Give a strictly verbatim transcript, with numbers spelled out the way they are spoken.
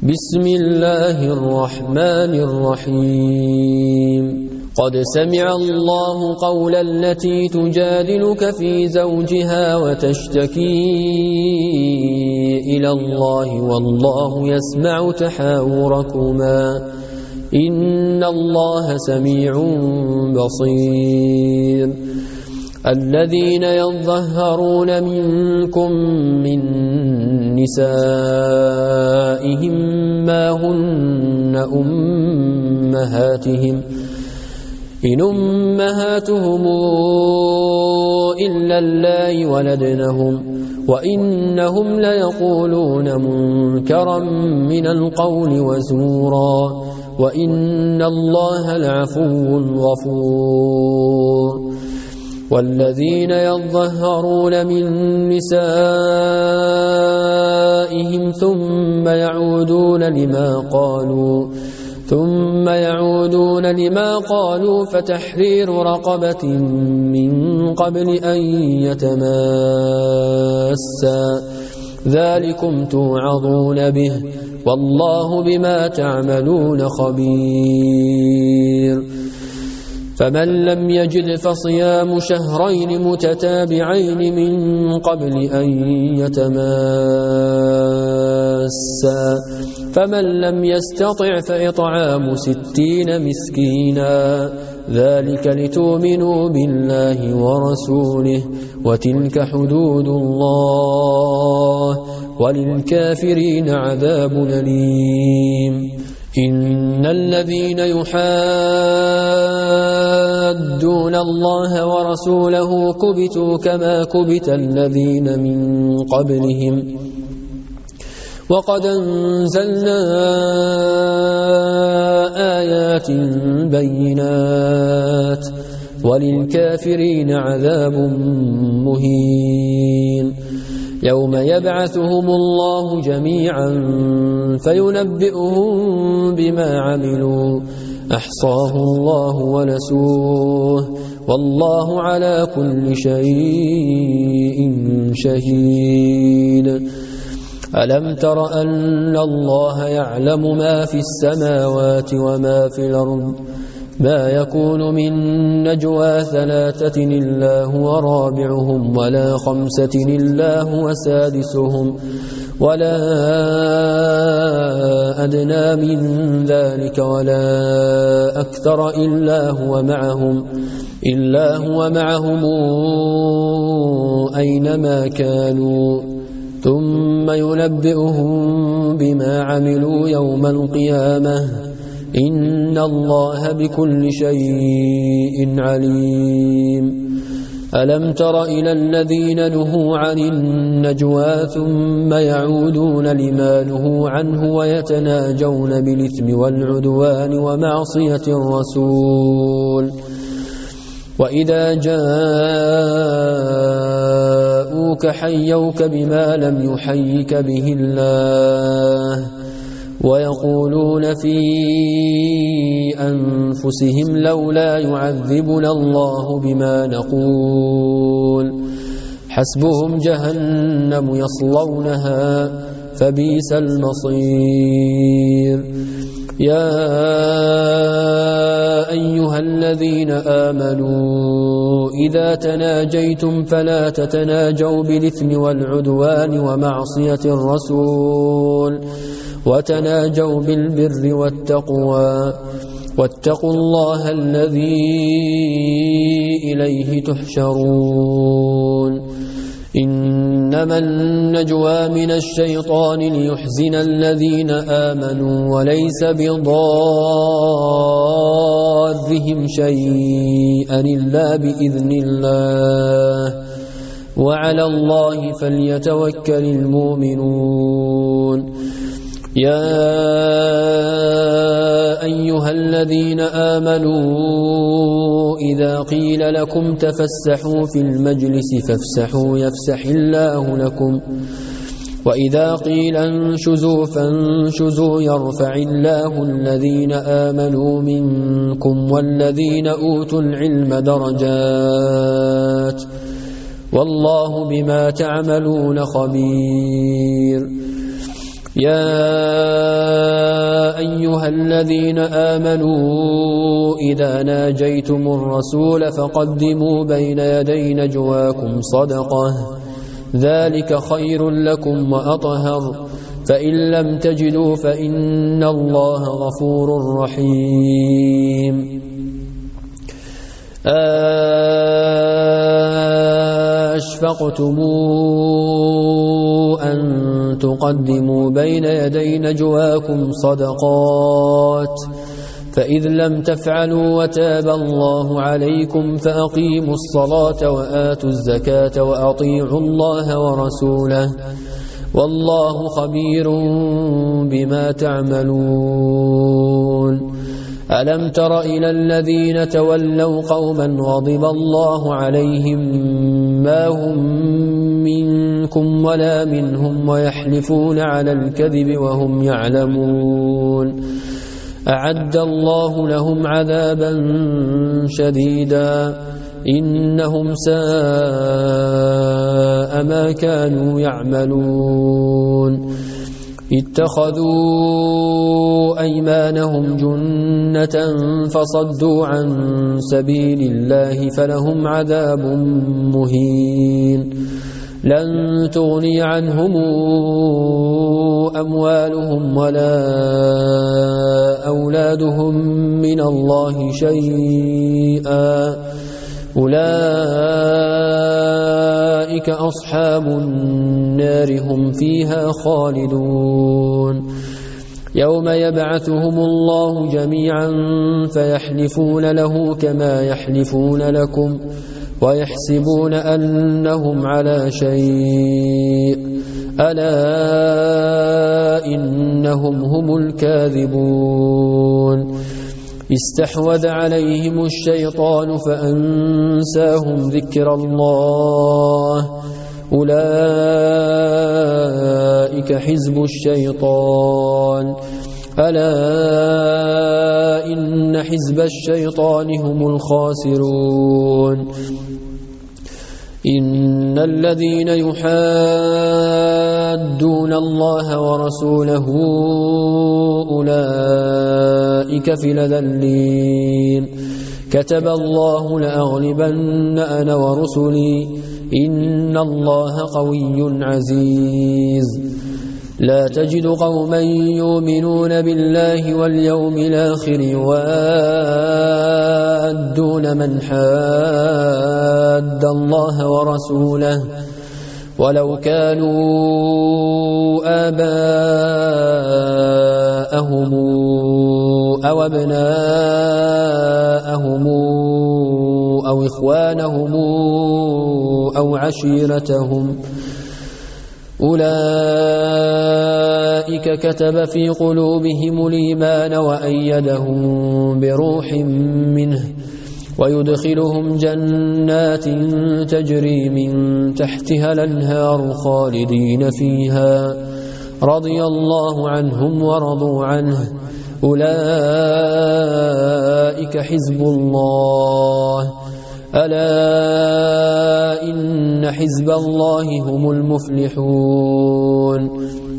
بسم الله الرحمن الرحيم قد سمع الله قول التي تجادلك في زوجها وتشتكي إلى الله والله يسمع تحاوركما إن الله سميع بصير الذين يظهرون منكم من نسائهم ما هن أمهاتهم إن أمهاتهم إلا اللائي ولدنهم وإنهم ليقولون منكرا من القول وزورا وإن الله لعفو غفور والذين يظهرون من نسائهم ثم يعودون لما قالوا ثم يعودون لما قالوا فتحرير رقبة من قبل أن يتماسا ذلكم توعظون به والله بما تعملون خبير فمن لم يجد فصيام شهرين متتابعين من قبل أن يتماسا فمن لم يستطع فإطعام ستين مسكينا ذلك لتؤمنوا بالله ورسوله وتلك حدود الله وللكافرين عذاب أليم إن الذين يحادون الله ورسوله كبتوا كما كبت الذين من قبلهم وقد أنزلنا آيات بينات وللكافرين عذاب مهين يوم يبعثهم الله جميعا فينبئهم بما عملوا أحصاه الله ونسوه والله على كل شيء شهيد ألم تر أن الله يعلم ما في السماوات وما في الأرض ما يكون من نجوى ثلاثة إلا هو رابعهم ولا خمسة إلا هو سادسهم ولا أدنى من ذلك ولا أكثر إلا هو معهم إلا هو معهم أينما كانوا ثم ينبئهم بما عملوا يوم القيامة إن الله بكل شيء عليم ألم تر إلى الذين نهوا عن النجوى ثم يعودون لما نهوا عنه ويتناجون بالإثم والعدوان ومعصية الرسول وإذا جاءوك حيوك بما لم يحيك به الله ويقولون في أنفسهم لولا يعذبنا الله بما نقول حسبهم جهنم يصلونها فبئس المصير يا أيها الذين آمنوا إذا تناجيتم فلا تتناجوا بالإثم والعدوان ومعصية الرسول وتناجوا بالبر والتقوى واتقوا الله الذي إليه تحشرون إنما النجوى من الشيطان ليحزن الذين آمنوا وليس بضارهم شيئا إلا بإذن الله وعلى الله فليتوكل المؤمنون يا أيها الذين آمنوا إذا قيل لكم تفسحوا في المجلس فافسحوا يفسح الله لكم وإذا قيل انشزوا فانشزوا يرفع الله الذين آمنوا منكم والذين أوتوا العلم درجات والله بما تعملون خبير. يا الذين آمنوا إذا ناجيتم الرسول فقدموا بين يدي نجواكم صدقة ذلك خير لكم وأطهر فإن لم تجدوا فإن الله غفور رحيم أشفقتم أن تقدموا بين يدي نجواكم صدقات فإذ لم تفعلوا وتاب الله عليكم فأقيموا الصلاة وآتوا الزكاة وأطيعوا الله ورسوله والله خبير بما تعملون ألم تر إلى الذين تولوا قوما غضب الله عليهم ما هم منكم ولا منهم ويحلفون على الكذب وهم يعلمون أعد الله لهم عذابا شديدا إنهم ساء ما كانوا يعملون اتخذوا أيمانهم جنة فصدوا عن سبيل الله فلهم عذاب مهين لن تغني عنهم أموالهم ولا أولادهم من الله شيئا أولئك أصحاب النار هم فيها خالدون يوم يبعثهم الله جميعا فيحلفون له كما يحلفون لكم ويحسبون أنهم على شيء ألا إنهم هم الكاذبون استحوذ عليهم الشيطان فأنساهم ذكر الله أولئك حزب الشيطان ألا إن حزب الشيطان هم الخاسرون إن الذين يحادون الله ورسوله أولئك في الأذلين كتب الله لأغلبن أنا ورسلي إن الله قوي عزيز لا تجد قوما يؤمنون بالله واليوم الآخر يوادون من حاد الله ورسوله ولو كانوا آباءهم أو أبناءهم أو إخوانهم أو عشيرتهم أولئك كتب في قلوبهم الإيمان وأيدهم بروح منه ويدخلهم جنات تجري من تحتها الأنهار خالدين فيها رضي الله عنهم ورضوا عنه أولئك حزب الله ألا إن حزب الله هم المفلحون